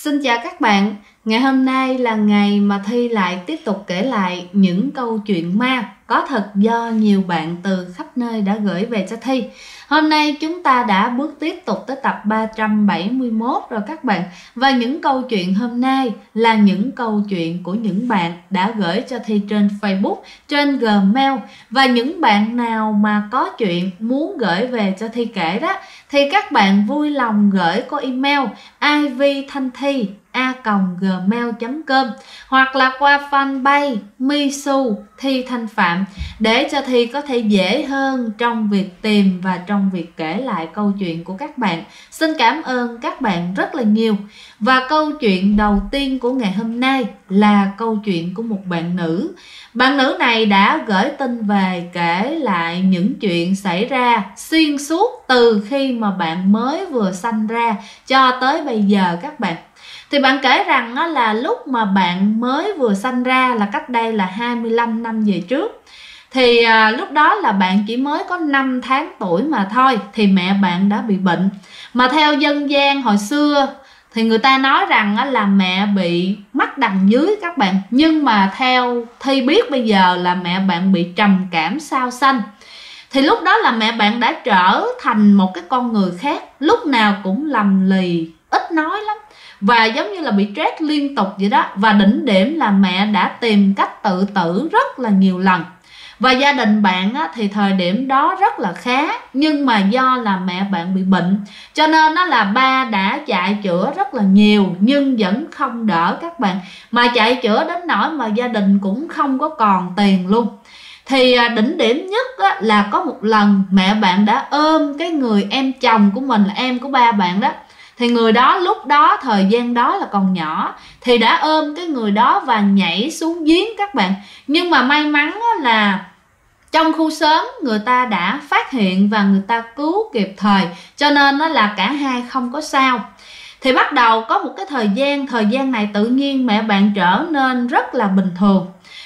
Xin chào các bạn, ngày hôm nay là ngày mà Thi lại tiếp tục kể lại những câu chuyện ma có thật do nhiều bạn từ khắp nơi đã gửi về cho Thi. Hôm nay chúng ta đã bước tiếp tục tới tập 371 rồi các bạn. Và những câu chuyện hôm nay là những câu chuyện của những bạn đã gửi cho Thi trên Facebook, trên Gmail. Và những bạn nào mà có chuyện muốn gửi về cho Thi kể đó thì các bạn vui lòng gửi qua email ivthanthi@gmail.com hoặc là qua fanpage Misu Thi Thanh Phạm để cho Thi có thể dễ hơn trong việc tìm và trong việc kể lại câu chuyện của các bạn. Xin cảm ơn các bạn rất là nhiều. Và câu chuyện đầu tiên của ngày hôm nay là câu chuyện của một bạn nữ. Bạn nữ này đã gửi tin về kể lại những chuyện xảy ra xuyên suốt từ khi mà bạn mới vừa sanh ra cho tới bây giờ các bạn. Thì bạn kể rằng đó là lúc mà bạn mới vừa sanh ra là cách đây là 25 năm về trước. Thì lúc đó là bạn chỉ mới có 5 tháng tuổi mà thôi thì mẹ bạn đã bị bệnh. Mà theo dân gian hồi xưa thì người ta nói rằng là mẹ bị mắc đằng dưới các bạn. Nhưng mà theo Thi biết bây giờ là mẹ bạn bị trầm cảm sau sanh. Thì lúc đó là mẹ bạn đã trở thành một cái con người khác, lúc nào cũng lầm lì, ít nói lắm. Và giống như là bị stress liên tục vậy đó. Và đỉnh điểm là mẹ đã tìm cách tự tử rất là nhiều lần. Và gia đình bạn thì thời điểm đó rất là khá. Nhưng mà do là mẹ bạn bị bệnh cho nên là ba đã chạy chữa rất là nhiều nhưng vẫn không đỡ các bạn. Mà chạy chữa đến nỗi mà gia đình cũng không có còn tiền luôn. Thì đỉnh điểm nhất là có một lần mẹ bạn đã ôm cái người em chồng của mình, là em của ba bạn đó. Thì người đó lúc đó thời gian đó là còn nhỏ thì đã ôm cái người đó và nhảy xuống giếng các bạn. Nhưng mà may mắn là trong khu xóm người ta đã phát hiện và người ta cứu kịp thời, cho nên là cả hai không có sao. Thì bắt đầu có một cái thời gian này tự nhiên mẹ bạn trở nên rất là bình thường.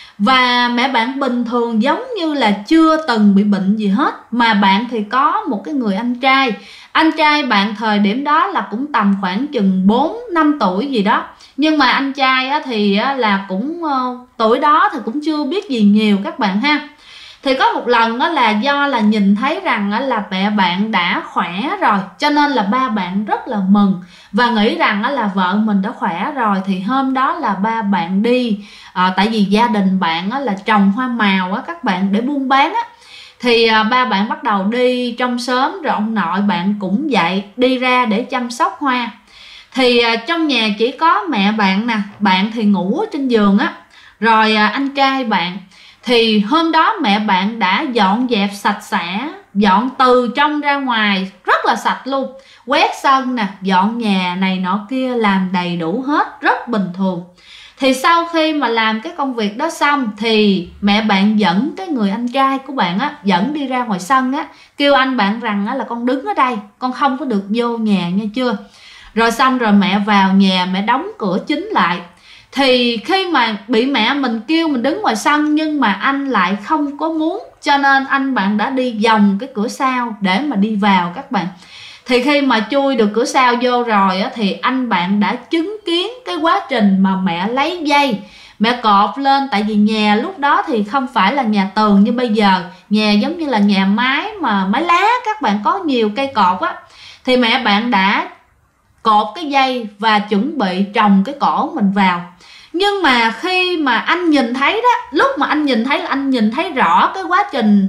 Và mẹ bạn bình thường giống như là chưa từng bị bệnh gì hết. Mà bạn thì có một cái người anh trai. Anh trai bạn thời điểm đó là cũng tầm khoảng chừng 4-5 tuổi gì đó. Nhưng mà anh trai thì là cũng tuổi đó thì cũng chưa biết gì nhiều các bạn ha. Thì có một lần là do là nhìn thấy rằng là mẹ bạn đã khỏe rồi, cho nên là ba bạn rất là mừng và nghĩ rằng là vợ mình đã khỏe rồi. Thì hôm đó là ba bạn đi tại vì gia đình bạn là trồng hoa màu các bạn để buôn bán. Thì ba bạn bắt đầu đi trong xóm, rồi ông nội bạn cũng dậy đi ra để chăm sóc hoa. Thì trong nhà chỉ có mẹ bạn nè, bạn thì ngủ ở trên giường rồi anh trai bạn. Thì hôm đó mẹ bạn đã dọn dẹp sạch sẽ, dọn từ trong ra ngoài rất là sạch luôn. Quét sân nè, dọn nhà này nọ kia, làm đầy đủ hết, rất bình thường. Thì sau khi mà làm cái công việc đó xong thì mẹ bạn dẫn cái người anh trai của bạn dẫn đi ra ngoài sân kêu anh bạn rằng là con đứng ở đây, con không có được vô nhà nghe chưa. Rồi xong rồi mẹ vào nhà, mẹ đóng cửa chính lại. Thì khi mà bị mẹ mình kêu mình đứng ngoài sân nhưng mà anh lại không có muốn, cho nên anh bạn đã đi vòng cái cửa sau để mà đi vào các bạn. Thì khi mà chui được cửa sau vô rồi thì anh bạn đã chứng kiến cái quá trình mà mẹ lấy dây, mẹ cột lên. Tại vì nhà lúc đó thì không phải là nhà tường như bây giờ, nhà giống như là nhà mái mà mái lá các bạn, có nhiều cây cột Thì mẹ bạn đã cột cái dây và chuẩn bị trồng cái cổ mình vào. Nhưng mà khi mà anh nhìn thấy đó, lúc mà anh nhìn thấy là anh nhìn thấy rõ cái quá trình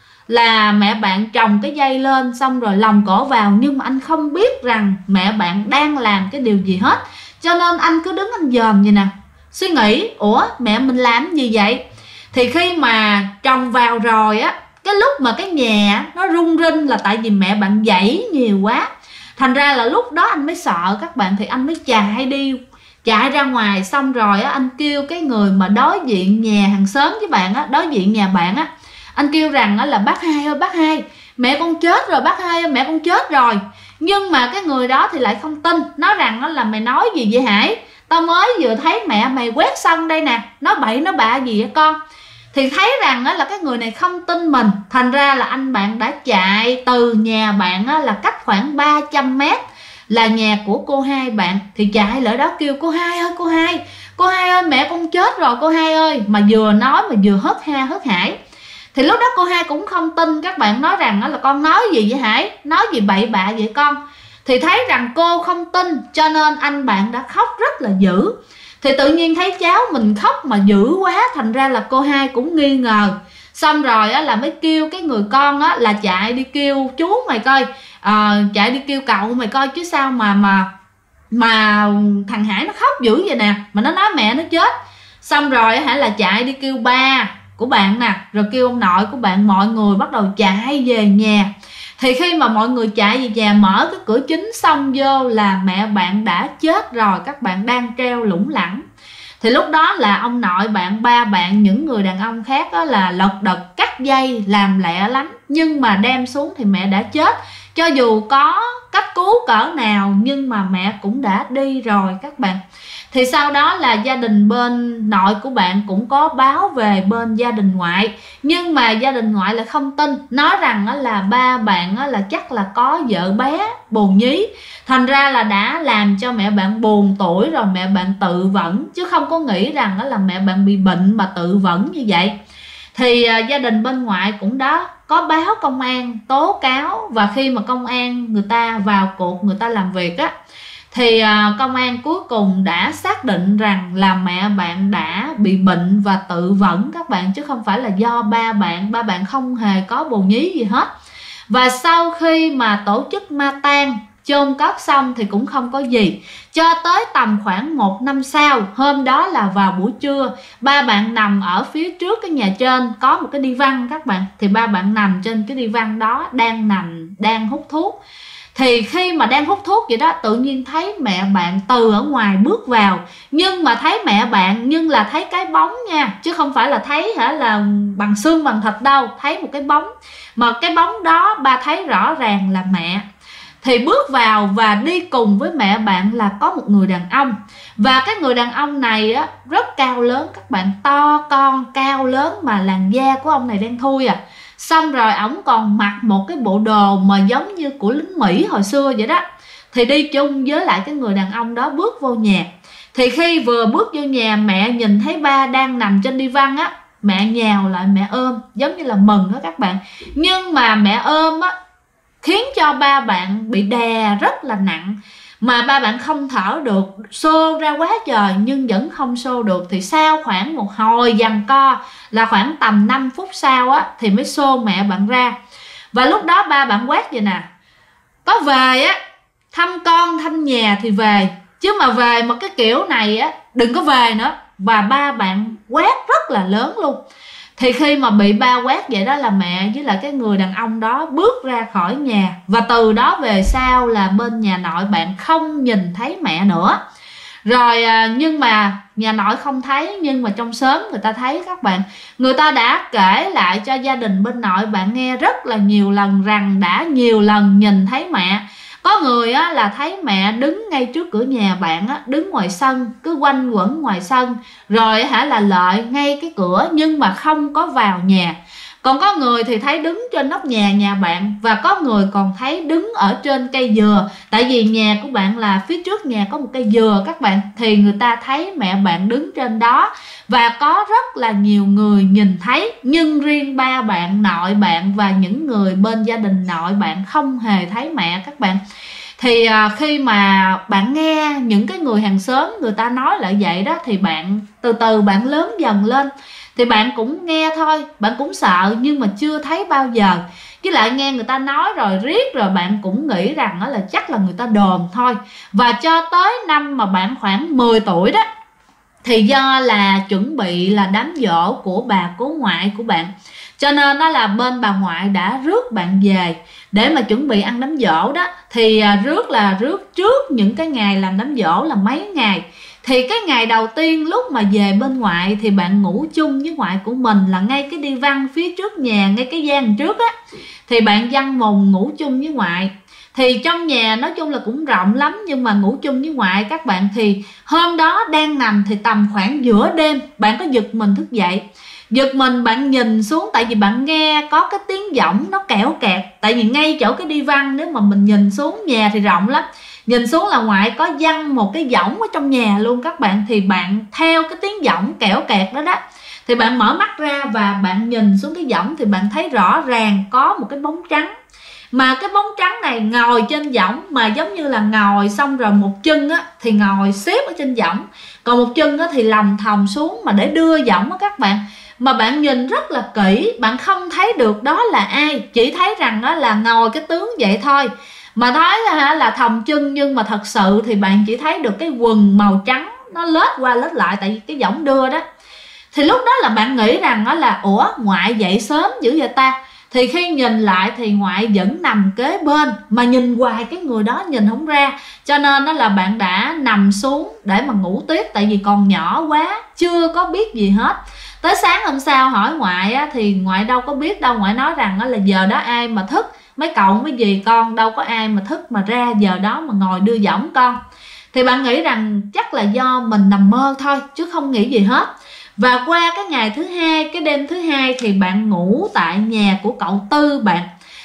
là mẹ bạn trồng cái dây lên xong rồi lòng cổ vào. Nhưng mà anh không biết rằng mẹ bạn đang làm cái điều gì hết, cho nên anh cứ đứng anh dòm vậy nè, suy nghĩ ủa mẹ mình làm gì vậy. Thì khi mà trồng vào rồi cái lúc mà cái nhà nó rung rinh là tại vì mẹ bạn giãy nhiều quá. Thành ra là lúc đó anh mới sợ các bạn, thì anh mới chạy ra ngoài. Xong rồi anh kêu cái người mà đối diện nhà hàng xóm với bạn đối diện nhà bạn anh kêu rằng là bác hai ơi, bác hai, mẹ con chết rồi, bác hai ơi, mẹ con chết rồi. Nhưng mà cái người đó thì lại không tin, nói rằng là mày nói gì vậy Hải, tao mới vừa thấy mẹ mày quét sân đây nè, nói bậy nói bạ gì vậy con. Thì thấy rằng là cái người này không tin mình. Thành ra là anh bạn đã chạy từ nhà bạn là cách khoảng 300 mét là nhà của cô Hai bạn. Thì chạy lại đó kêu cô Hai ơi, cô Hai ơi, mẹ con chết rồi cô Hai ơi. Mà vừa nói mà vừa hớt ha hớt hải. Thì lúc đó cô Hai cũng không tin các bạn, nói rằng là con nói gì vậy Hải, nói gì bậy bạ vậy con. Thì thấy rằng cô không tin cho nên anh bạn đã khóc rất là dữ. Thì tự nhiên thấy cháu mình khóc mà dữ quá, thành ra là cô Hai cũng nghi ngờ. Xong rồi á, là mới kêu cái người con á, là chạy đi kêu chú mày coi, chạy đi kêu cậu mày coi chứ sao mà thằng Hải nó khóc dữ vậy nè, mà nó nói mẹ nó chết. Xong rồi hả, là chạy đi kêu ba của bạn nè, rồi kêu ông nội của bạn, mọi người bắt đầu chạy về nhà. Thì khi mà mọi người chạy về nhà, mở cái cửa chính xong vô là mẹ bạn đã chết rồi, các bạn đang treo lủng lẳng. Thì lúc đó là ông nội bạn, ba bạn, những người đàn ông khác đó là lật đật cắt dây làm lẹ lắm, nhưng mà đem xuống thì mẹ đã chết. Cho dù có cấp cứu cỡ nào nhưng mà mẹ cũng đã đi rồi các bạn. Thì sau đó là gia đình bên nội của bạn cũng có báo về bên gia đình ngoại, nhưng mà gia đình ngoại lại không tin, nói rằng là ba bạn là chắc là có vợ bé bồ nhí, thành ra là đã làm cho mẹ bạn buồn tuổi rồi mẹ bạn tự vẫn, chứ không có nghĩ rằng là mẹ bạn bị bệnh mà tự vẫn như vậy. Thì gia đình bên ngoại cũng đó có báo công an tố cáo, và khi mà công an người ta vào cuộc người ta làm việc á, thì công an cuối cùng đã xác định rằng là mẹ bạn đã bị bệnh và tự vẫn các bạn, chứ không phải là do ba bạn không hề có bồ nhí gì hết. Và sau khi mà tổ chức ma tang chôn cất xong thì cũng không có gì, cho tới tầm khoảng 1 năm sau, hôm đó là vào buổi trưa, ba bạn nằm ở phía trước cái nhà trên có một cái đi văn các bạn. Thì ba bạn nằm trên cái đi văn đó, đang hút thuốc. Thì khi mà đang hút thuốc vậy đó, tự nhiên thấy mẹ bạn từ ở ngoài bước vào, nhưng mà thấy mẹ bạn nhưng là thấy cái bóng nha, chứ không phải là thấy là bằng xương bằng thịt đâu, thấy một cái bóng, mà cái bóng đó ba thấy rõ ràng là mẹ. Thì bước vào và đi cùng với mẹ bạn là có một người đàn ông, và cái người đàn ông này á, rất cao lớn các bạn, to con cao lớn, mà làn da của ông này đen thui à. Xong rồi ổng còn mặc một cái bộ đồ mà giống như của lính Mỹ hồi xưa vậy đó. Thì đi chung với lại cái người đàn ông đó bước vô nhà. Thì khi vừa bước vô nhà, mẹ nhìn thấy ba đang nằm trên đi văn á, mẹ nhào lại mẹ ôm, giống như là mừng đó các bạn. Nhưng mà mẹ ôm á khiến cho ba bạn bị đè rất là nặng, mà ba bạn không thở được, xô ra quá trời nhưng vẫn không xô được. Thì sau khoảng một hồi giằng co, là khoảng tầm 5 phút sau á, thì mới xô mẹ bạn ra. Và lúc đó ba bạn quát vậy nè: có về á, thăm con thăm nhà thì về, chứ mà về một cái kiểu này á đừng có về nữa. Và ba bạn quát rất là lớn luôn. Thì khi mà bị ba quát vậy đó, là mẹ với lại cái người đàn ông đó bước ra khỏi nhà. Và từ đó về sau là bên nhà nội bạn không nhìn thấy mẹ nữa. Rồi nhưng mà nhà nội không thấy, nhưng mà trong xóm người ta thấy các bạn. Người ta đã kể lại cho gia đình bên nội bạn nghe rất là nhiều lần rằng đã nhiều lần nhìn thấy mẹ. Có người á, là thấy mẹ đứng ngay trước cửa nhà bạn á, đứng ngoài sân, cứ quanh quẩn ngoài sân, rồi là lợi ngay cái cửa nhưng mà không có vào nhà. Còn có người thì thấy đứng trên nóc nhà bạn, và có người còn thấy đứng ở trên cây dừa. Tại vì nhà của bạn là phía trước nhà có một cây dừa các bạn, thì người ta thấy mẹ bạn đứng trên đó. Và có rất là nhiều người nhìn thấy, nhưng riêng ba bạn, nội bạn và những người bên gia đình nội bạn không hề thấy mẹ các bạn. Thì khi mà bạn nghe những cái người hàng xóm người ta nói lại vậy đó, thì bạn từ từ bạn lớn dần lên. Thì bạn cũng nghe thôi, bạn cũng sợ nhưng mà chưa thấy bao giờ. Với lại nghe người ta nói rồi riết rồi bạn cũng nghĩ rằng là chắc là người ta đồn thôi. Và cho tới năm mà bạn khoảng 10 tuổi đó, thì do là chuẩn bị là đám giỗ của bà cố ngoại của bạn, cho nên đó là bên bà ngoại đã rước bạn về để mà chuẩn bị ăn đám giỗ đó. Thì rước trước những cái ngày làm đám giỗ là mấy ngày. Thì cái ngày đầu tiên lúc mà về bên ngoại thì bạn ngủ chung với ngoại của mình là ngay cái đi văn phía trước nhà, ngay cái gian trước á. Thì bạn văn mùng ngủ chung với ngoại. Thì trong nhà nói chung là cũng rộng lắm, nhưng mà ngủ chung với ngoại các bạn. Thì hôm đó đang nằm thì tầm khoảng giữa đêm bạn có giật mình thức dậy. Giật mình bạn nhìn xuống, tại vì bạn nghe có cái tiếng giọng nó kẽo kẹt. Tại vì ngay chỗ cái đi văn, nếu mà mình nhìn xuống nhà thì rộng lắm, Nhìn xuống là ngoại có văng một cái võng ở trong nhà luôn các bạn. Thì bạn theo cái tiếng võng kẽo kẹt đó đó, thì bạn mở mắt ra và bạn nhìn xuống cái võng thì bạn thấy rõ ràng có một cái bóng trắng. Mà cái bóng trắng này ngồi trên võng, mà giống như là ngồi xong rồi một chân á thì ngồi xếp ở trên võng, còn một chân á thì lòng thòng xuống mà để đưa võng á các bạn. Mà bạn nhìn rất là kỹ, bạn không thấy được đó là ai, chỉ thấy rằng đó là ngồi cái tướng vậy thôi. Mà nói là thòng chân, nhưng mà thật sự thì bạn chỉ thấy được cái quần màu trắng nó lết qua lết lại, tại vì cái võng đưa đó. Thì lúc đó là bạn nghĩ rằng đó là ủa, ngoại dậy sớm dữ vậy ta. Thì khi nhìn lại thì ngoại vẫn nằm kế bên, mà nhìn hoài cái người đó nhìn không ra. Cho nên đó là bạn đã nằm xuống để mà ngủ tiếp, tại vì còn nhỏ quá, chưa có biết gì hết. Tới sáng hôm sau hỏi ngoại á, thì ngoại đâu có biết đâu. Ngoại nói rằng là giờ đó ai mà thức, mấy cậu mấy dì con đâu có ai mà thức mà ra giờ đó mà ngồi đưa võng con. Thì bạn nghĩ rằng chắc là do mình nằm mơ thôi, chứ không nghĩ gì hết. Và qua cái ngày thứ hai, cái đêm thứ hai thì bạn ngủ tại nhà của cậu Tư bạn.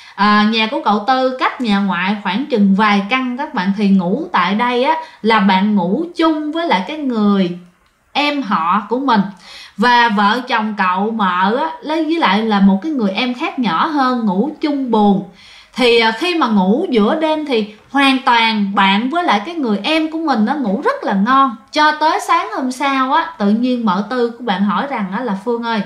Nhà của cậu Tư cách nhà ngoại khoảng chừng vài căn các bạn. Thì ngủ tại đây á là bạn ngủ chung với lại cái người em họ của mình. Và vợ chồng cậu mợ á, với lại là một cái người em khác nhỏ hơn, ngủ chung buồng. Thì khi mà ngủ giữa đêm thì hoàn toàn bạn với lại cái người em của mình nó ngủ rất là ngon. Cho tới sáng hôm sau á, tự nhiên mợ Tư của bạn hỏi rằng á là Phương ơi,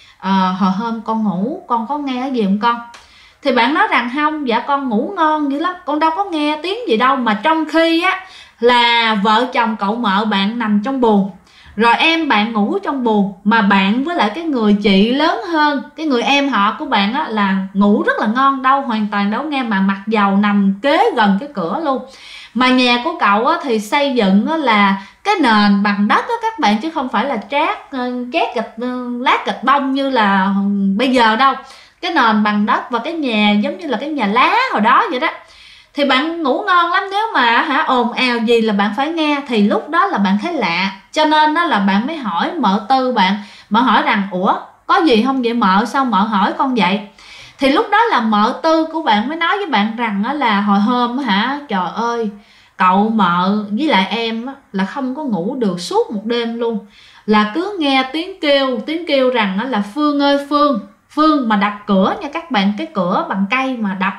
hồi hôm con ngủ con có nghe cái gì không con? Thì bạn nói rằng không, dạ con ngủ ngon dữ lắm, con đâu có nghe tiếng gì đâu. Mà trong khi á là vợ chồng cậu mợ bạn nằm trong buồng, rồi em bạn ngủ trong buồng, mà bạn với lại cái người chị lớn hơn, cái người em họ của bạn á là ngủ rất là ngon, đâu hoàn toàn đâu nghe, mà mặc dầu nằm kế gần cái cửa luôn. Mà nhà của cậu á thì xây dựng á là cái nền bằng đất á các bạn, chứ không phải là chát gạch lát gạch bông như là bây giờ đâu. Cái nền bằng đất, và cái nhà giống như là cái nhà lá hồi đó vậy đó. Thì bạn ngủ ngon lắm, nếu mà ồn ào gì là bạn phải nghe. Thì lúc đó là bạn thấy lạ, cho nên đó là bạn mới hỏi mợ Tư bạn. Mợ hỏi rằng ủa có gì không vậy mợ, sao mợ hỏi con vậy? Thì lúc đó là mợ Tư của bạn mới nói với bạn rằng là hồi hôm trời ơi, cậu mợ với lại em là không có ngủ được suốt một đêm luôn. Là cứ nghe tiếng kêu rằng là Phương ơi Phương, Phương mà đập cửa nha các bạn. Cái cửa bằng cây mà đập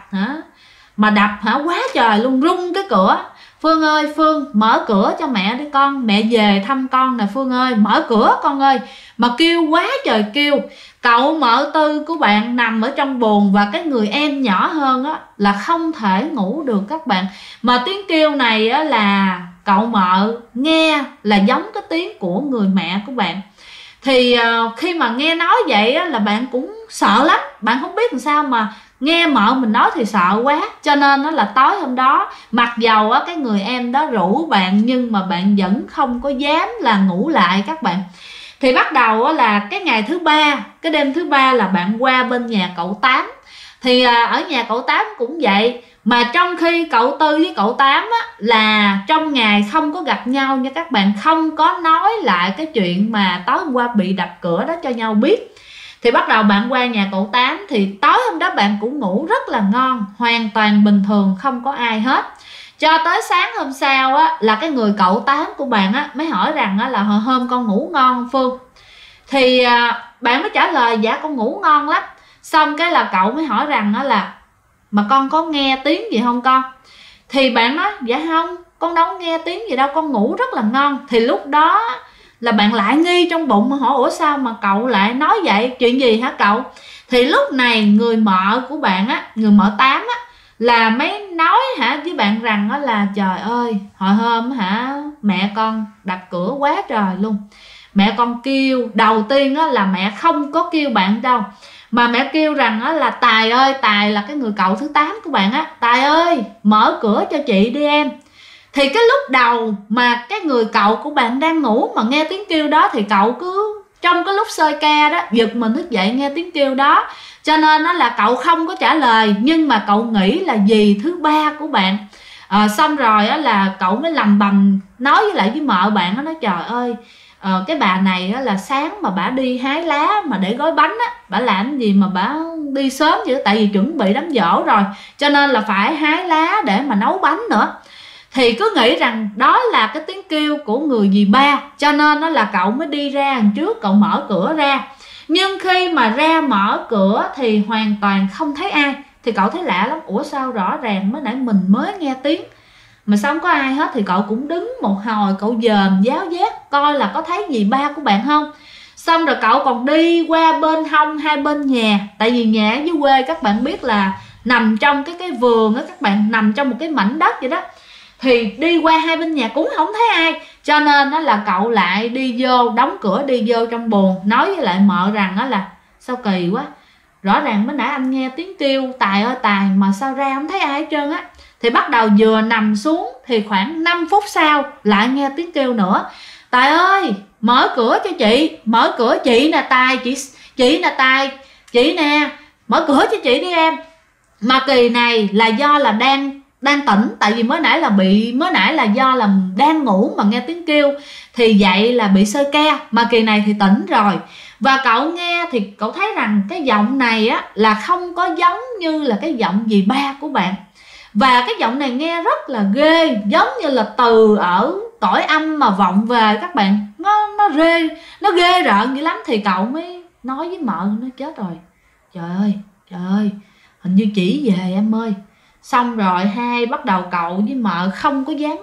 mà đập quá trời luôn, rung cái cửa. Phương ơi Phương, mở cửa cho mẹ đi con, mẹ về thăm con nè Phương ơi, mở cửa con ơi. Mà kêu quá trời kêu. Cậu mợ Tư của bạn nằm ở trong buồng, và cái người em nhỏ hơn á là không thể ngủ được các bạn. Mà tiếng kêu này á là cậu mợ nghe là giống cái tiếng của người mẹ của bạn. Thì khi mà nghe nói vậy á, là bạn cũng sợ lắm, bạn không biết làm sao mà nghe mợ mình nói thì sợ quá. Cho nên nó là tối hôm đó, mặc dầu á cái người em đó rủ bạn, nhưng mà bạn vẫn không có dám là ngủ lại các bạn. Thì bắt đầu á là cái ngày thứ ba, cái đêm thứ ba là bạn qua bên nhà cậu Tám. Thì ở nhà cậu Tám cũng vậy. Mà trong khi cậu Tư với cậu Tám á, là trong ngày không có gặp nhau nha các bạn, không có nói lại cái chuyện mà tối hôm qua bị đập cửa đó cho nhau biết. Thì bắt đầu bạn qua nhà cậu Tám, thì tối hôm đó bạn cũng ngủ rất là ngon, hoàn toàn bình thường, không có ai hết. Cho tới sáng hôm sau á, là cái người cậu Tám của bạn á mới hỏi rằng á, là hồi hôm con ngủ ngon không Phương? Thì bạn mới trả lời dạ con ngủ ngon lắm. Xong cái là cậu mới hỏi rằng á là mà con có nghe tiếng gì không con? Thì bạn nói dạ không, con đâu có nghe tiếng gì đâu, con ngủ rất là ngon. Thì lúc đó là bạn lại nghi trong bụng, mà hỏi ủa sao mà cậu lại nói vậy, chuyện gì hả cậu? Thì lúc này người mợ của bạn á, người mợ Tám á, là mới nói với bạn rằng á là trời ơi, hồi hôm mẹ con đập cửa quá trời luôn. Mẹ con kêu, đầu tiên á là mẹ không có kêu bạn đâu, mà mẹ kêu rằng á là Tài ơi, Tài là cái người cậu thứ 8 của bạn á, Tài ơi mở cửa cho chị đi em. Thì cái lúc đầu mà cái người cậu của bạn đang ngủ mà nghe tiếng kêu đó, thì cậu cứ trong cái lúc sơi ca đó giật mình thức dậy nghe tiếng kêu đó. Cho nên nó là cậu không có trả lời, nhưng mà cậu nghĩ là dì thứ 3 của bạn. Xong rồi á là cậu mới lầm bầm nói với lại với mợ bạn, nó nói trời ơi, cái bà này á là sáng mà bả đi hái lá mà để gói bánh á, bả làm gì mà bả đi sớm vậy? Tại vì chuẩn bị đám giỗ rồi, cho nên là phải hái lá để mà nấu bánh nữa. thì cứ nghĩ rằng đó là cái tiếng kêu của người dì ba, cho nên nó là cậu mới đi ra đằng trước, cậu mở cửa ra. Nhưng khi mà ra mở cửa thì hoàn toàn không thấy ai. Thì cậu thấy lạ lắm, ủa sao rõ ràng mới nãy mình mới nghe tiếng mà sao không có ai hết. Thì cậu cũng đứng một hồi, cậu dòm giáo giác coi là có thấy dì ba của bạn không. Xong rồi cậu còn đi qua bên hông hai bên nhà, tại vì nhà ở dưới quê các bạn biết là nằm trong cái vườn á, các bạn nằm trong một cái mảnh đất vậy đó. Thì đi qua hai bên nhà cũng không thấy ai, cho nên đó là cậu lại đi vô, đóng cửa đi vô trong buồng, nói với lại mợ rằng đó là sao kỳ quá, rõ ràng mới nãy anh nghe tiếng kêu Tài ơi Tài mà sao ra không thấy ai hết trơn á. Thì bắt đầu vừa nằm xuống thì khoảng 5 phút sau lại nghe tiếng kêu nữa: Tài ơi mở cửa cho chị, mở cửa, chị nè Tài, chị nè Tài, chị nè, mở cửa cho chị đi em. Mà kỳ này là do là đang tỉnh, tại vì mới nãy là do là đang ngủ mà nghe tiếng kêu thì dậy là bị sơi ca, mà kỳ này thì tỉnh rồi. Và cậu nghe thì cậu thấy rằng cái giọng này á là không có giống như là cái giọng dì ba của bạn, và cái giọng này nghe rất là ghê, giống như là từ ở cõi âm mà vọng về các bạn. Nó ghê rợn dữ lắm. Thì cậu mới nói với mợ, nó chết rồi, trời ơi hình như chỉ về em ơi. Xong rồi hai bắt đầu cậu với mợ không có dám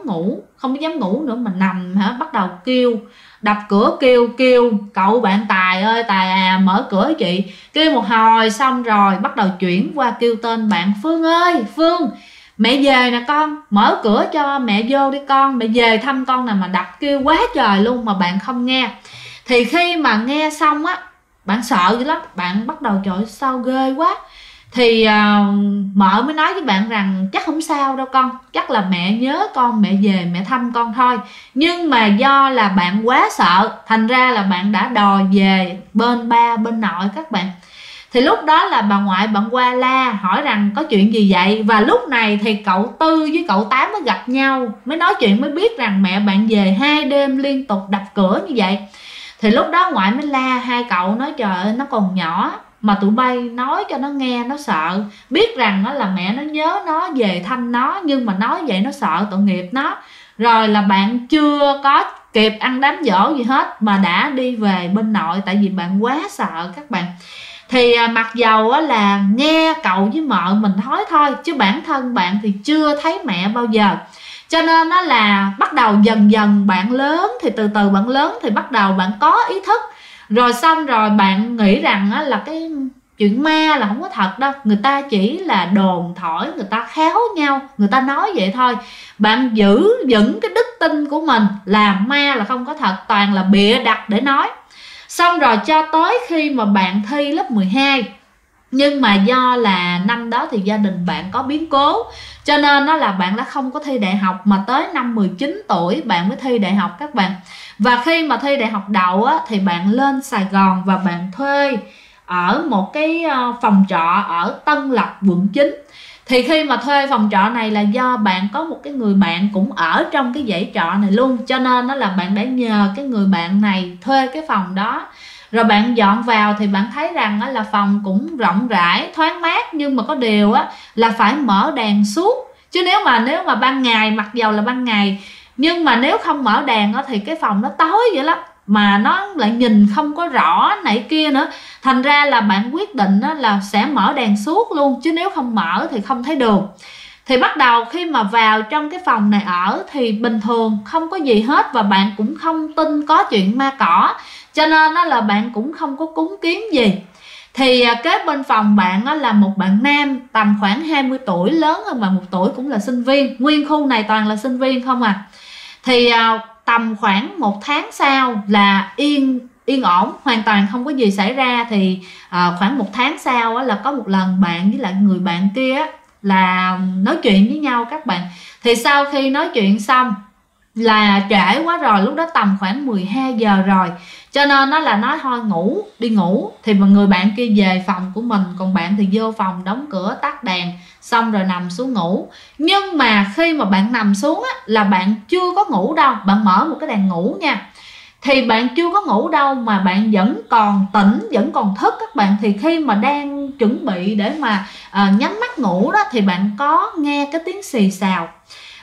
ngủ nữa mà nằm bắt đầu kêu, đập cửa kêu cậu bạn Tài ơi Tài à mở cửa chị. Kêu một hồi xong rồi bắt đầu chuyển qua kêu tên bạn: Phương ơi Phương, mẹ về nè con, mở cửa cho mẹ vô đi con, mẹ về thăm con nè. Mà đập kêu quá trời luôn mà bạn không nghe. Thì khi mà nghe xong á, bạn sợ dữ lắm, bạn bắt đầu trời sao ghê quá. Thì mợ mới nói với bạn rằng chắc không sao đâu con, chắc là mẹ nhớ con, mẹ về mẹ thăm con thôi. Nhưng mà do là bạn quá sợ, thành ra là bạn đã đòi về bên ba bên nội các bạn. Thì lúc đó là bà ngoại bạn qua la hỏi rằng có chuyện gì vậy. Và lúc này thì cậu Tư với cậu Tám mới gặp nhau, mới nói chuyện, mới biết rằng mẹ bạn về 2 đêm liên tục đập cửa như vậy. Thì lúc đó ngoại mới la hai cậu, nói trời ơi nó còn nhỏ mà tụi bay nói cho nó nghe, nó sợ, biết rằng nó là mẹ nó nhớ nó về thăm nó, nhưng mà nói vậy nó sợ tội nghiệp nó. Rồi là bạn chưa có kịp ăn đám giỗ gì hết mà đã đi về bên nội, tại vì bạn quá sợ các bạn. Thì mặc dầu là nghe cậu với mợ mình nói thôi, chứ bản thân bạn thì chưa thấy mẹ bao giờ. Cho nên nó là bắt đầu dần dần bạn lớn, thì từ từ bạn lớn thì bắt đầu bạn có ý thức. Rồi xong rồi bạn nghĩ rằng là cái chuyện ma là không có thật đâu, người ta chỉ là đồn thổi, người ta khéo nhau, người ta nói vậy thôi. Bạn giữ vững cái đức tin của mình là ma là không có thật, toàn là bịa đặt để nói. Xong rồi cho tới khi mà bạn thi lớp 12, nhưng mà do là năm đó thì gia đình bạn có biến cố, cho nên đó là bạn đã không có thi đại học, mà tới năm 19 tuổi bạn mới thi đại học các bạn. Và khi mà thi đại học đậu á, thì bạn lên Sài Gòn và bạn thuê ở một cái phòng trọ ở Tân Lập quận 9. Thì khi mà thuê phòng trọ này là do bạn có một cái người bạn cũng ở trong cái dãy trọ này luôn, cho nên đó là bạn đã nhờ cái người bạn này thuê cái phòng đó. Rồi bạn dọn vào thì bạn thấy rằng là phòng cũng rộng rãi, thoáng mát, nhưng mà có điều á là phải mở đèn suốt. Chứ nếu mà ban ngày, mặc dầu là ban ngày, nhưng mà nếu không mở đèn á thì cái phòng nó tối vậy lắm, mà nó lại nhìn không có rõ này kia nữa. Thành ra là bạn quyết định là sẽ mở đèn suốt luôn, chứ nếu không mở thì không thấy đường. Thì bắt đầu khi mà vào trong cái phòng này ở thì bình thường không có gì hết, và bạn cũng không tin có chuyện ma cỏ, cho nên là bạn cũng không có cúng kiến gì. Thì kế bên phòng bạn là một bạn nam tầm khoảng 20 tuổi, lớn hơn bạn 1 tuổi, cũng là sinh viên. Nguyên khu này toàn là sinh viên không à. Thì tầm khoảng 1 tháng sau là yên ổn, hoàn toàn không có gì xảy ra. Thì khoảng 1 tháng sau là có một lần bạn với lại người bạn kia là nói chuyện với nhau các bạn. Thì sau khi nói chuyện xong là trễ quá rồi, lúc đó tầm khoảng 12 giờ rồi, cho nên nó là nói thôi đi ngủ. Thì mà người bạn kia về phòng của mình, còn bạn thì vô phòng đóng cửa tắt đèn, xong rồi nằm xuống ngủ. Nhưng mà khi mà bạn nằm xuống là bạn chưa có ngủ đâu, bạn mở một cái đèn ngủ nha. Thì bạn chưa có ngủ đâu mà bạn vẫn còn tỉnh, vẫn còn thức các bạn. Thì khi mà đang chuẩn bị để mà nhắm mắt ngủ đó, thì bạn có nghe cái tiếng xì xào.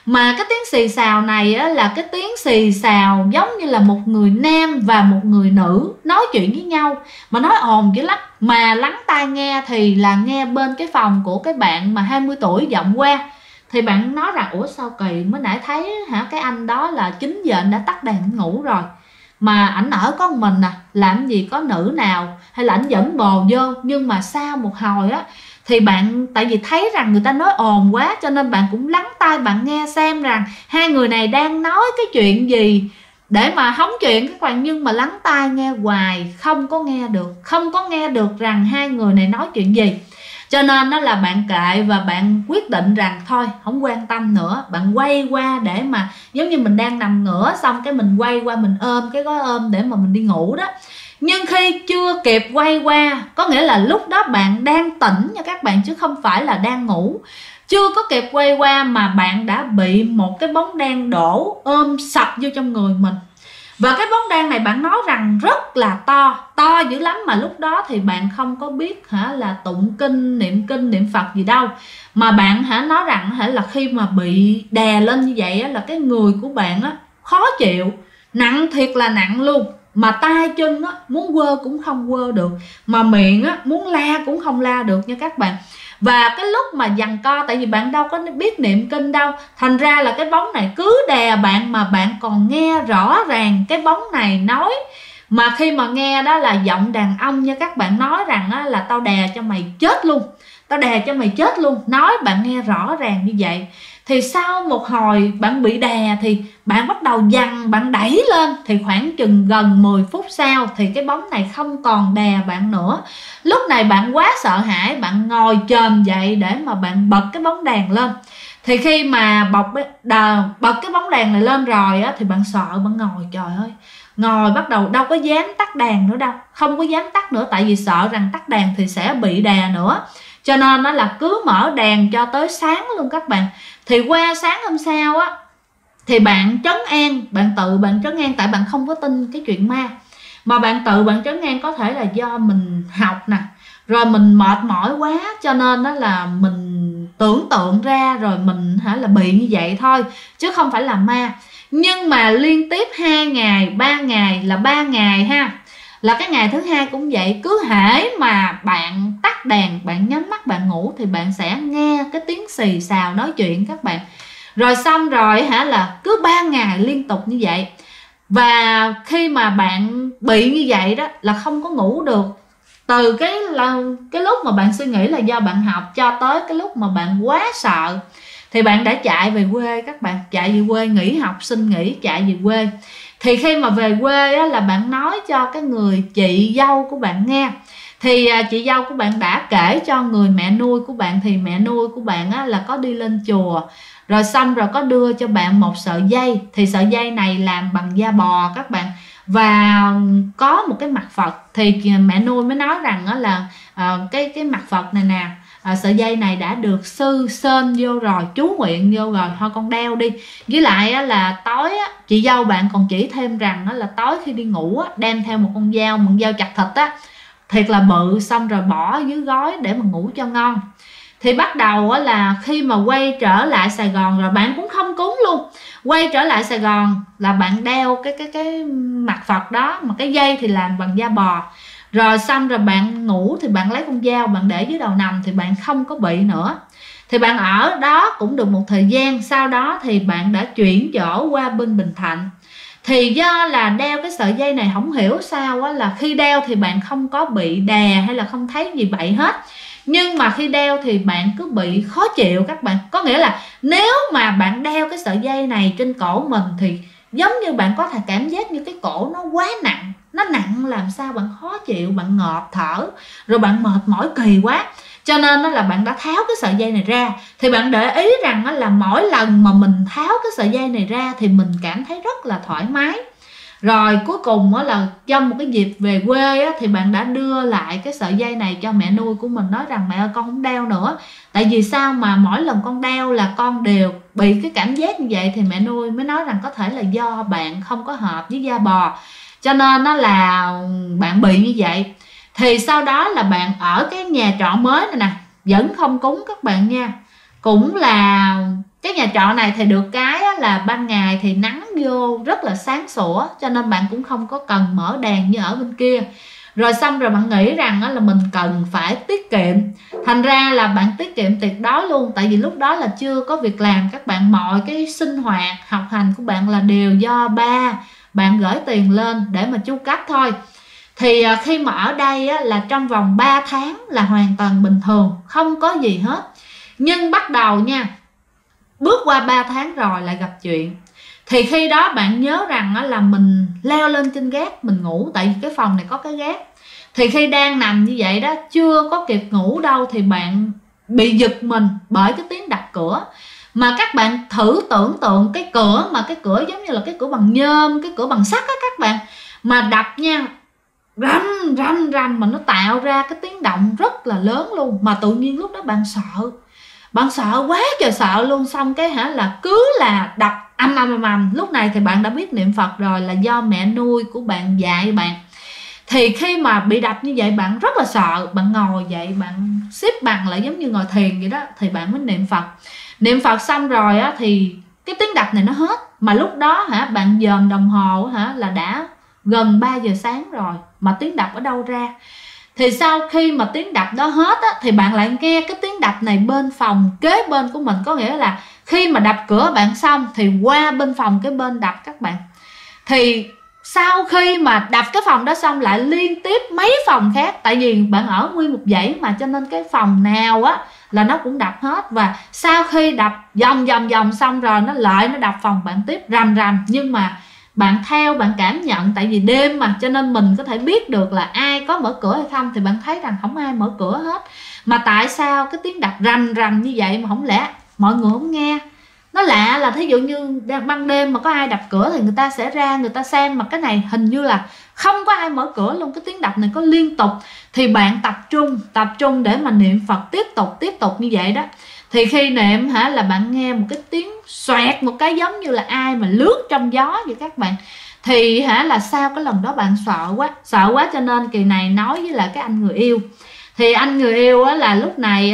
Mà cái tiếng xì xào này á, là cái tiếng xì xào giống như là một người nam và một người nữ nói chuyện với nhau, mà nói ồn dữ lắm. Mà lắng tai nghe thì là nghe bên cái phòng của cái bạn mà 20 tuổi vọng qua. Thì bạn nói rằng ủa sao kỳ, mới nãy thấy hả cái anh đó là 9 giờ anh đã tắt đèn ngủ rồi, mà ảnh ở có một mình à, làm gì có nữ nào, hay là ảnh dẫn bồ vô. Nhưng mà sau một hồi á thì bạn, tại vì thấy rằng người ta nói ồn quá, cho nên bạn cũng lắng tai bạn nghe xem rằng hai người này đang nói cái chuyện gì để mà hóng chuyện các bạn. Nhưng mà lắng tai nghe hoài không có nghe được rằng hai người này nói chuyện gì. Cho nên đó là bạn kệ và bạn quyết định rằng thôi không quan tâm nữa. Bạn quay qua để mà giống như mình đang nằm ngửa, xong cái mình quay qua mình ôm cái gói ôm để mà mình đi ngủ đó. Nhưng khi chưa kịp quay qua, có nghĩa là lúc đó bạn đang tỉnh nha các bạn, chứ không phải là đang ngủ. Chưa có kịp quay qua mà bạn đã bị một cái bóng đen đổ ôm sập vô trong người mình. Và cái bóng đen này bạn nói rằng rất là to dữ lắm, mà lúc đó thì bạn không có biết là tụng kinh, niệm Phật gì đâu. Mà bạn nói rằng là khi mà bị đè lên như vậy là cái người của bạn khó chịu, nặng thiệt là nặng luôn. Mà tay chân muốn quơ cũng không quơ được, mà miệng muốn la cũng không la được nha các bạn. Và cái lúc mà giằng co, tại vì bạn đâu có biết niệm kinh đâu, thành ra là cái bóng này cứ đè bạn, mà bạn còn nghe rõ ràng cái bóng này nói. Mà khi mà nghe đó là giọng đàn ông nha các bạn, nói rằng là tao đè cho mày chết luôn, tao đè cho mày chết luôn. Nói bạn nghe rõ ràng như vậy. Thì sau một hồi bạn bị đè thì bạn bắt đầu giằng, bạn đẩy lên. Thì khoảng chừng gần 10 phút sau thì cái bóng này không còn đè bạn nữa. Lúc này bạn quá sợ hãi, bạn ngồi chồm dậy để mà bạn bật cái bóng đèn lên. Thì khi mà bật cái bóng đèn này lên rồi thì bạn sợ, bạn ngồi, trời ơi, ngồi bắt đầu đâu có dám tắt đèn nữa đâu, không có dám tắt nữa, tại vì sợ rằng tắt đèn thì sẽ bị đè nữa. Cho nên nó là cứ mở đèn cho tới sáng luôn các bạn. Thì qua sáng hôm sau thì bạn trấn an, bạn tự bạn trấn an, tại bạn không có tin cái chuyện ma, mà bạn tự bạn trấn an có thể là do mình học nè, rồi mình mệt mỏi quá, cho nên đó là mình tưởng tượng ra rồi mình là bị như vậy thôi, chứ không phải là ma. Nhưng mà liên tiếp 2 ngày 3 ngày là 3 ngày là cái ngày thứ hai cũng vậy. Cứ hễ mà bạn tắt đèn, bạn nhắm mắt bạn ngủ thì bạn sẽ nghe cái tiếng xì xào nói chuyện các bạn. Rồi xong rồi là cứ 3 ngày liên tục như vậy. Và khi mà bạn bị như vậy đó là không có ngủ được. Từ cái lúc mà bạn suy nghĩ là do bạn học, cho tới cái lúc mà bạn quá sợ thì bạn đã chạy về quê các bạn, chạy về quê, nghỉ học, xin nghỉ chạy về quê. Thì khi mà về quê là bạn nói cho cái người chị dâu của bạn nghe. Thì chị dâu của bạn đã kể cho người mẹ nuôi của bạn. Thì mẹ nuôi của bạn là có đi lên chùa, rồi xong rồi có đưa cho bạn một sợi dây. Thì sợi dây này làm bằng da bò các bạn, và có một cái mặt Phật. Thì mẹ nuôi mới nói rằng là cái mặt Phật này nè, sợi dây này đã được sư sên vô rồi, chú nguyện vô rồi, thôi con đeo đi. Với lại là tối chị dâu bạn còn chỉ thêm rằng là tối khi đi ngủ đem theo một con dao chặt thịt thiệt là bự, xong rồi bỏ dưới gói để mà ngủ cho ngon. Thì bắt đầu là khi mà quay trở lại Sài Gòn rồi, bạn cũng không cúng luôn. Quay trở lại Sài Gòn là bạn đeo cái mặt Phật đó, mà cái dây thì làm bằng da bò. Rồi xong rồi bạn ngủ thì bạn lấy con dao bạn để dưới đầu nằm, thì bạn không có bị nữa. Thì bạn ở đó cũng được một thời gian, sau đó thì bạn đã chuyển chỗ qua bên Bình Thạnh. Thì do là đeo cái sợi dây này không hiểu sao là khi đeo thì bạn không có bị đè hay là không thấy gì bậy hết. Nhưng mà khi đeo thì bạn cứ bị khó chịu các bạn. Có nghĩa là nếu mà bạn đeo cái sợi dây này trên cổ mình thì giống như bạn có thể cảm giác như cái cổ nó quá nặng. Nó nặng làm sao bạn khó chịu, bạn ngộp thở, rồi bạn mệt mỏi kỳ quá. Cho nên là bạn đã tháo cái sợi dây này ra. Thì bạn để ý rằng là mỗi lần mà mình tháo cái sợi dây này ra thì mình cảm thấy rất là thoải mái. Rồi cuối cùng là trong một cái dịp về quê thì bạn đã đưa lại cái sợi dây này cho mẹ nuôi của mình, nói rằng mẹ ơi con không đeo nữa. Tại vì sao mà mỗi lần con đeo là con đều bị cái cảm giác như vậy. Thì mẹ nuôi mới nói rằng có thể là do bạn không có hợp với da bò, cho nên nó là bạn bị như vậy. Thì sau đó là bạn ở cái nhà trọ mới này nè, vẫn không cúng các bạn nha. Cũng là Cái nhà trọ này thì được cái là ban ngày thì nắng vô rất là sáng sủa, cho nên bạn cũng không có cần mở đèn như ở bên kia. Rồi xong rồi bạn nghĩ rằng là mình cần phải tiết kiệm, thành ra là bạn tiết kiệm tuyệt đối luôn. Tại vì lúc đó là chưa có việc làm, các bạn mọi cái sinh hoạt học hành của bạn là đều do ba bạn gửi tiền lên để mà chu cấp thôi. Thì khi mà ở đây là trong vòng 3 tháng là hoàn toàn bình thường, không có gì hết. Nhưng bắt đầu nha, bước qua 3 tháng rồi lại gặp chuyện. Thì khi đó bạn nhớ rằng là mình leo lên trên gác mình ngủ, tại vì cái phòng này có cái gác. Thì khi đang nằm như vậy đó, chưa có kịp ngủ đâu thì bạn bị giật mình bởi cái tiếng đập cửa. Mà các bạn thử tưởng tượng cái cửa, mà cái cửa giống như là cái cửa bằng nhôm, cái cửa bằng sắt á các bạn, mà đập nha, ranh ranh ranh, mà nó tạo ra cái tiếng động rất là lớn luôn. Mà tự nhiên lúc đó bạn sợ quá trời sợ luôn. Xong cái là cứ là đập âm. Lúc này thì bạn đã biết niệm Phật rồi, là do mẹ nuôi của bạn dạy bạn. Thì khi mà bị đập như vậy bạn rất là sợ, bạn ngồi dậy, bạn xếp bằng lại giống như ngồi thiền vậy đó, thì bạn mới niệm Phật. Niệm Phật xong rồi thì cái tiếng đập này nó hết. Mà lúc đó bạn dòm đồng hồ là đã gần 3 giờ sáng rồi, mà tiếng đập ở đâu ra. Thì sau khi mà tiếng đập đó hết thì bạn lại nghe cái tiếng đập này bên phòng kế bên của mình. Có nghĩa là khi mà đập cửa bạn xong thì qua bên phòng cái bên đập các bạn. Thì sau khi mà đập cái phòng đó xong lại liên tiếp mấy phòng khác, tại vì bạn ở nguyên một dãy mà, cho nên cái phòng nào là nó cũng đập hết. Và sau khi đập vòng xong rồi nó đập phòng bạn tiếp rầm. Nhưng mà bạn cảm nhận, tại vì đêm mà, cho nên mình có thể biết được là ai có mở cửa hay không. Thì bạn thấy rằng không ai mở cửa hết. Mà tại sao cái tiếng đập rầm như vậy mà không lẽ mọi người không nghe? Nó lạ là thí dụ như ban đêm mà có ai đập cửa thì người ta sẽ ra người ta xem, mà cái này hình như là không có ai mở cửa luôn, cái tiếng đập này có liên tục. Thì bạn tập trung để mà niệm Phật tiếp tục như vậy đó. Thì khi niệm là bạn nghe một cái tiếng xoẹt một cái giống như là ai mà lướt trong gió vậy các bạn. Thì là sau cái lần đó bạn sợ quá cho nên kỳ này nói với lại cái anh người yêu. Thì anh người yêu là lúc này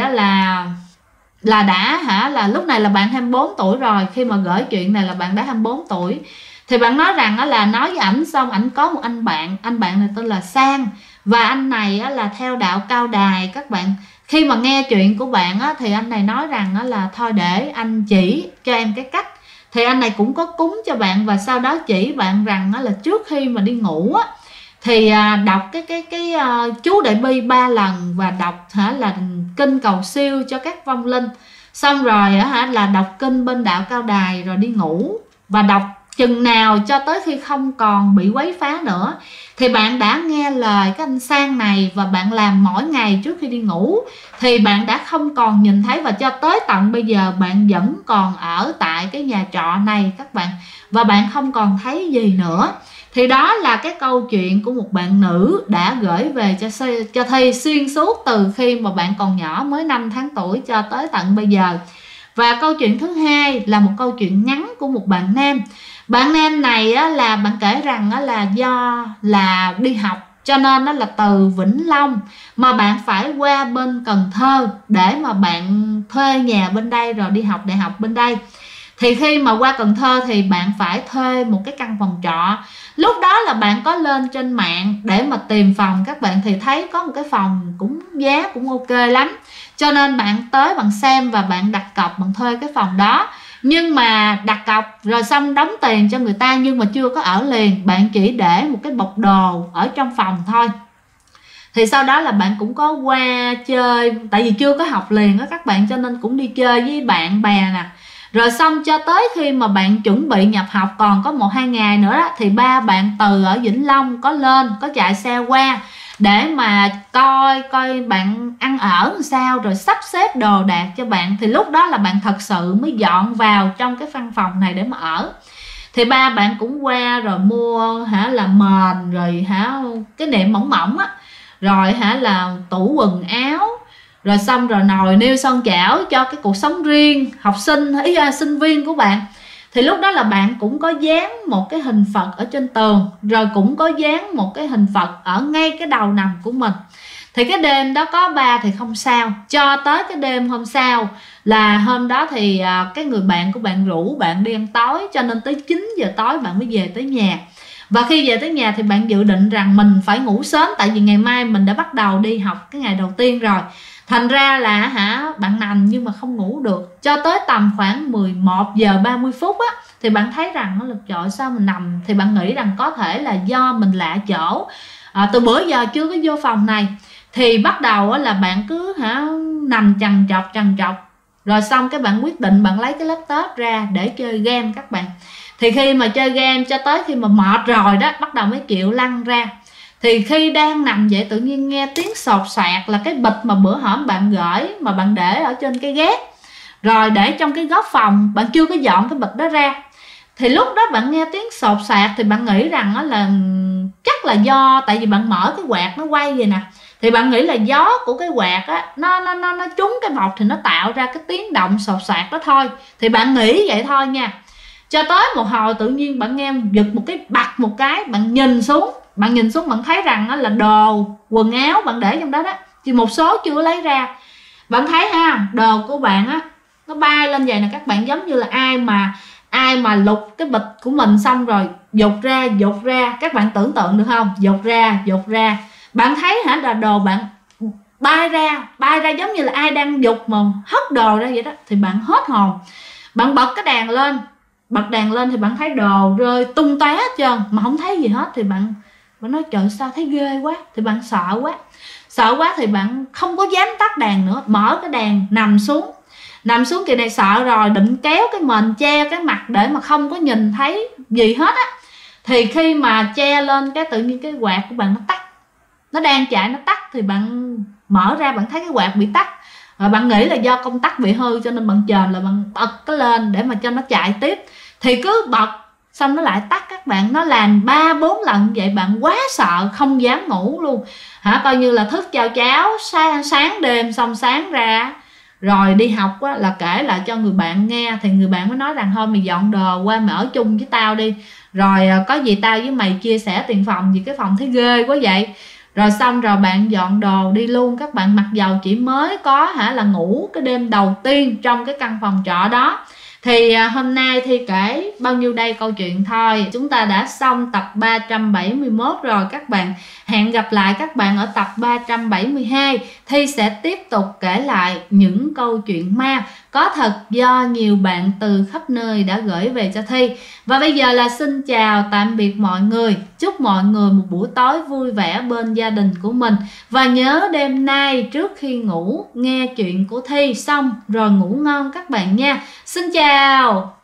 là đã là lúc này là bạn 24 tuổi rồi. Khi mà gửi chuyện này là bạn đã 24 tuổi. Thì bạn nói rằng là nói với ảnh xong, ảnh có một anh bạn này tên là Sang. Và anh này là theo đạo Cao Đài các bạn. Khi mà nghe chuyện của bạn thì anh này nói rằng là thôi để anh chỉ cho em cái cách. Thì anh này cũng có cúng cho bạn, và sau đó chỉ bạn rằng là trước khi mà đi ngủ thì đọc cái chú Đại Bi 3 lần, và đọc là kinh cầu siêu cho các vong linh. Xong rồi là đọc kinh bên đạo Cao Đài rồi đi ngủ, và đọc chừng nào cho tới khi không còn bị quấy phá nữa. Thì bạn đã nghe lời cái anh Sang này và bạn làm mỗi ngày trước khi đi ngủ, thì bạn đã không còn nhìn thấy, và cho tới tận bây giờ bạn vẫn còn ở tại cái nhà trọ này các bạn, và bạn không còn thấy gì nữa. Thì đó là cái câu chuyện của một bạn nữ đã gửi về cho Thi xuyên suốt từ khi mà bạn còn nhỏ mới 5 tháng tuổi cho tới tận bây giờ. Và câu chuyện thứ hai là một câu chuyện ngắn của một bạn nam. Bạn nam này là bạn kể rằng là do là đi học cho nên là từ Vĩnh Long mà bạn phải qua bên Cần Thơ để mà bạn thuê nhà bên đây rồi đi học đại học bên đây. Thì khi mà qua Cần Thơ thì bạn phải thuê một cái căn phòng trọ. Lúc đó là bạn có lên trên mạng để mà tìm phòng các bạn, thì thấy có một cái phòng cũng giá cũng ok lắm. Cho nên bạn tới bạn xem và bạn đặt cọc, bạn thuê cái phòng đó. Nhưng mà đặt cọc rồi xong đóng tiền cho người ta nhưng mà chưa có ở liền, bạn chỉ để một cái bọc đồ ở trong phòng thôi. Thì sau đó là bạn cũng có qua chơi, tại vì chưa có học liền đó các bạn, cho nên cũng đi chơi với bạn bè nè. Rồi xong cho tới khi mà bạn chuẩn bị nhập học còn có 1-2 ngày nữa đó, thì ba bạn từ ở Vĩnh Long có lên, có chạy xe qua để mà coi bạn ăn ở làm sao, rồi sắp xếp đồ đạc cho bạn. Thì lúc đó là bạn thật sự mới dọn vào trong cái văn phòng này để mà ở. Thì ba bạn cũng qua rồi mua là mền, rồi cái nệm mỏng mỏng á, rồi là tủ quần áo, rồi xong rồi nồi niêu son chảo cho cái cuộc sống riêng học sinh sinh viên của bạn. Thì lúc đó là bạn cũng có dán một cái hình Phật ở trên tường, rồi cũng có dán một cái hình Phật ở ngay cái đầu nằm của mình. Thì cái đêm đó có 3 thì không sao, cho tới cái đêm hôm sau là hôm đó thì cái người bạn của bạn rủ bạn đi ăn tối, cho nên tới 9 giờ tối bạn mới về tới nhà. Và khi về tới nhà thì bạn dự định rằng mình phải ngủ sớm, tại vì ngày mai mình đã bắt đầu đi học cái ngày đầu tiên rồi. Thành ra là bạn nằm nhưng mà không ngủ được, cho tới tầm khoảng 11 giờ 30 phút á thì bạn thấy rằng nó lực trời sao mình nằm, thì bạn nghĩ rằng có thể là do mình lạ chỗ, từ bữa giờ chưa có vô phòng này. Thì bắt đầu là bạn cứ nằm trằn trọc, rồi xong cái bạn quyết định bạn lấy cái laptop ra để chơi game các bạn. Thì khi mà chơi game cho tới khi mà mệt rồi đó, bắt đầu mới chịu lăn ra. Thì khi đang nằm vậy tự nhiên nghe tiếng sột soạt là cái bịch mà bữa hổm bạn gửi mà bạn để ở trên cái gác, rồi để trong cái góc phòng, bạn chưa có dọn cái bịch đó ra. Thì lúc đó bạn nghe tiếng sột soạt thì bạn nghĩ rằng đó là chắc là do, tại vì bạn mở cái quạt nó quay vậy nè, thì bạn nghĩ là gió của cái quạt á nó trúng cái bọc thì nó tạo ra cái tiếng động sột soạt đó thôi. Thì bạn nghĩ vậy thôi nha. Cho tới một hồi tự nhiên bạn nghe giật một cái bật một cái, bạn nhìn xuống bạn thấy rằng đó là đồ quần áo bạn để trong đó đó, chỉ một số chưa lấy ra. Bạn thấy đồ của bạn á nó bay lên vậy nè các bạn, giống như là ai mà lục cái bịch của mình xong rồi dục ra, các bạn tưởng tượng được không? Dục ra, bạn thấy là đồ bạn bay ra giống như là ai đang dục mà hất đồ ra vậy đó. Thì bạn hết hồn, bạn bật cái đèn lên thì bạn thấy đồ rơi tung tóe hết trơn mà không thấy gì hết. Thì bạn nói trời sao thấy ghê quá, thì bạn sợ quá thì bạn không có dám tắt đèn nữa, mở cái đèn nằm xuống kỳ này, sợ rồi định kéo cái mền che cái mặt để mà không có nhìn thấy gì hết á. Thì khi mà che lên cái tự nhiên cái quạt của bạn nó tắt, nó đang chạy nó tắt, thì bạn mở ra bạn thấy cái quạt bị tắt. Rồi bạn nghĩ là do công tắc bị hư cho nên bạn chờn là bạn bật cái lên để mà cho nó chạy tiếp. Thì cứ bật xong nó lại tắt các bạn, nó làm 3-4 lần vậy. Bạn quá sợ không dám ngủ luôn, coi như là thức chao cháo sáng đêm, xong sáng ra rồi đi học á, là kể lại cho người bạn nghe. Thì người bạn mới nói rằng thôi mày dọn đồ qua mày ở chung với tao đi, rồi có gì tao với mày chia sẻ tiền phòng, vì cái phòng thấy ghê quá vậy. Rồi xong rồi bạn dọn đồ đi luôn các bạn, mặc dầu chỉ mới có là ngủ cái đêm đầu tiên trong cái căn phòng trọ đó. Thì hôm nay Thi kể bao nhiêu đây câu chuyện thôi. Chúng ta đã xong tập 371 rồi các bạn. Hẹn gặp lại các bạn ở tập 372. Thi sẽ tiếp tục kể lại những câu chuyện ma có thật do nhiều bạn từ khắp nơi đã gửi về cho Thi. Và bây giờ là xin chào tạm biệt mọi người. Chúc mọi người một buổi tối vui vẻ bên gia đình của mình. Và nhớ đêm nay trước khi ngủ nghe chuyện của Thi xong rồi ngủ ngon các bạn nha. Xin chào.